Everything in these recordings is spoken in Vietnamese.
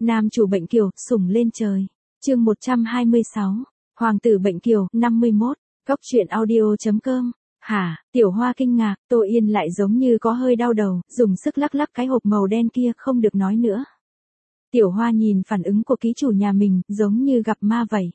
Nam chủ bệnh kiều, sủng lên trời. Chương 126. Hoàng tử bệnh kiều, 51. Góc truyện audio.com. Hả? Tiểu Hoa kinh ngạc, Tô Yên lại giống như có hơi đau đầu, dùng sức lắc lắc cái hộp màu đen kia, không được nói nữa. Tiểu Hoa nhìn phản ứng của ký chủ nhà mình, giống như gặp ma vậy.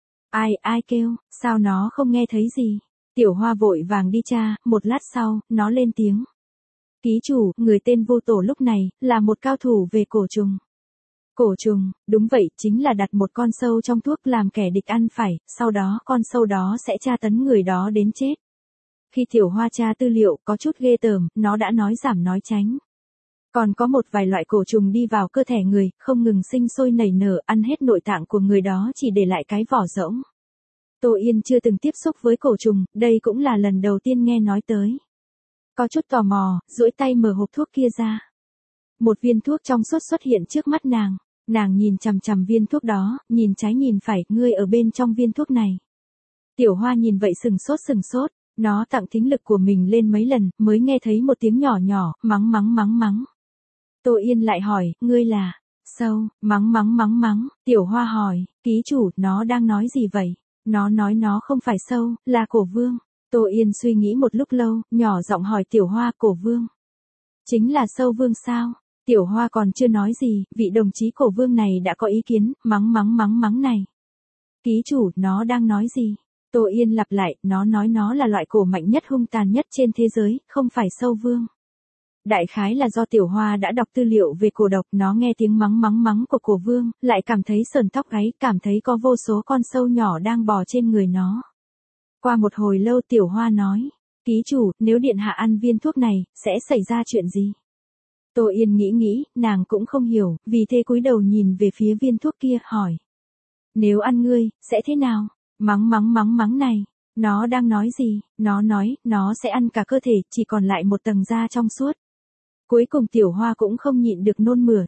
Ai kêu, sao nó không nghe thấy gì? Tiểu Hoa vội vàng đi tra, một lát sau, nó lên tiếng. Ký chủ, người tên Vô Tổ lúc này, là một cao thủ về cổ trùng. Cổ trùng, đúng vậy, chính là đặt một con sâu trong thuốc làm kẻ địch ăn phải, sau đó con sâu đó sẽ tra tấn người đó đến chết. Khi Tiểu Hoa tra tư liệu có chút ghê tởm, nó đã nói giảm nói tránh. Còn có một vài loại cổ trùng đi vào cơ thể người, không ngừng sinh sôi nảy nở, ăn hết nội tạng của người đó chỉ để lại cái vỏ rỗng. Tô Yên chưa từng tiếp xúc với cổ trùng, đây cũng là lần đầu tiên nghe nói tới. Có chút tò mò, duỗi tay mở hộp thuốc kia ra. Một viên thuốc trong suốt xuất hiện trước mắt nàng nhìn chằm chằm viên thuốc đó, nhìn trái nhìn phải, ngươi ở bên trong viên thuốc này. Tiểu Hoa nhìn vậy sừng sốt, nó tặng thính lực của mình lên mấy lần, mới nghe thấy một tiếng nhỏ nhỏ, mắng. Tô Yên lại hỏi, ngươi là, sâu, mắng, Tiểu Hoa hỏi, ký chủ, nó đang nói gì vậy? Nó nói nó không phải sâu, là cổ vương. Tô Yên suy nghĩ một lúc lâu, nhỏ giọng hỏi Tiểu Hoa, cổ vương. Chính là sâu vương sao? Tiểu Hoa còn chưa nói gì, vị đồng chí cổ vương này đã có ý kiến, mắng này. Ký chủ, nó đang nói gì? Tô Yên lặp lại, nó nói nó là loại cổ mạnh nhất hung tàn nhất trên thế giới, không phải sâu vương. Đại khái là do Tiểu Hoa đã đọc tư liệu về cổ độc, nó nghe tiếng mắng của cổ vương, lại cảm thấy sờn tóc gáy, cảm thấy có vô số con sâu nhỏ đang bò trên người nó. Qua một hồi lâu Tiểu Hoa nói, ký chủ, nếu điện hạ ăn viên thuốc này, sẽ xảy ra chuyện gì? Tô Yên nghĩ, nàng cũng không hiểu, vì thế cúi đầu nhìn về phía viên thuốc kia, hỏi. Nếu ăn ngươi, sẽ thế nào? Mắng này. Nó đang nói gì? Nó nói, nó sẽ ăn cả cơ thể, chỉ còn lại một tầng da trong suốt. Cuối cùng Tiểu Hoa cũng không nhịn được nôn mửa,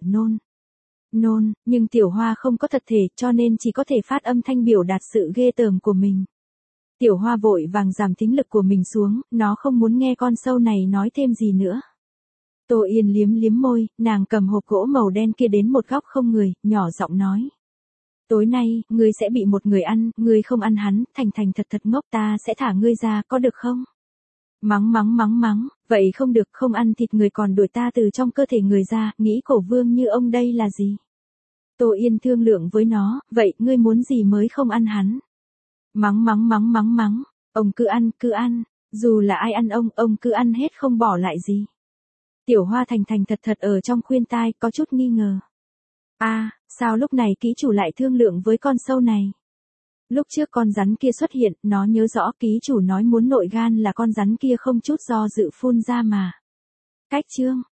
nôn, nhưng Tiểu Hoa không có thật thể, cho nên chỉ có thể phát âm thanh biểu đạt sự ghê tởm của mình. Tiểu Hoa vội vàng giảm thính lực của mình xuống, nó không muốn nghe con sâu này nói thêm gì nữa. Tô Yên liếm môi, nàng cầm hộp gỗ màu đen kia đến một góc không người, nhỏ giọng nói. Tối nay, ngươi sẽ bị một người ăn, ngươi không ăn hắn, thành thật ngốc, ta sẽ thả ngươi ra, có được không? Mắng, vậy không được, không ăn thịt người còn đuổi ta từ trong cơ thể người ra, nghĩ cổ vương như ông đây là gì? Tô Yên thương lượng với nó, vậy ngươi muốn gì mới không ăn hắn? Mắng, ông cứ ăn, dù là ai ăn ông cứ ăn hết không bỏ lại gì. Tiểu Hoa thành thật ở trong khuyên tai, có chút nghi ngờ. Sao lúc này ký chủ lại thương lượng với con sâu này? Lúc trước con rắn kia xuất hiện, nó nhớ rõ ký chủ nói muốn nội gan là con rắn kia không chút do dự phun ra mà. Cách chương,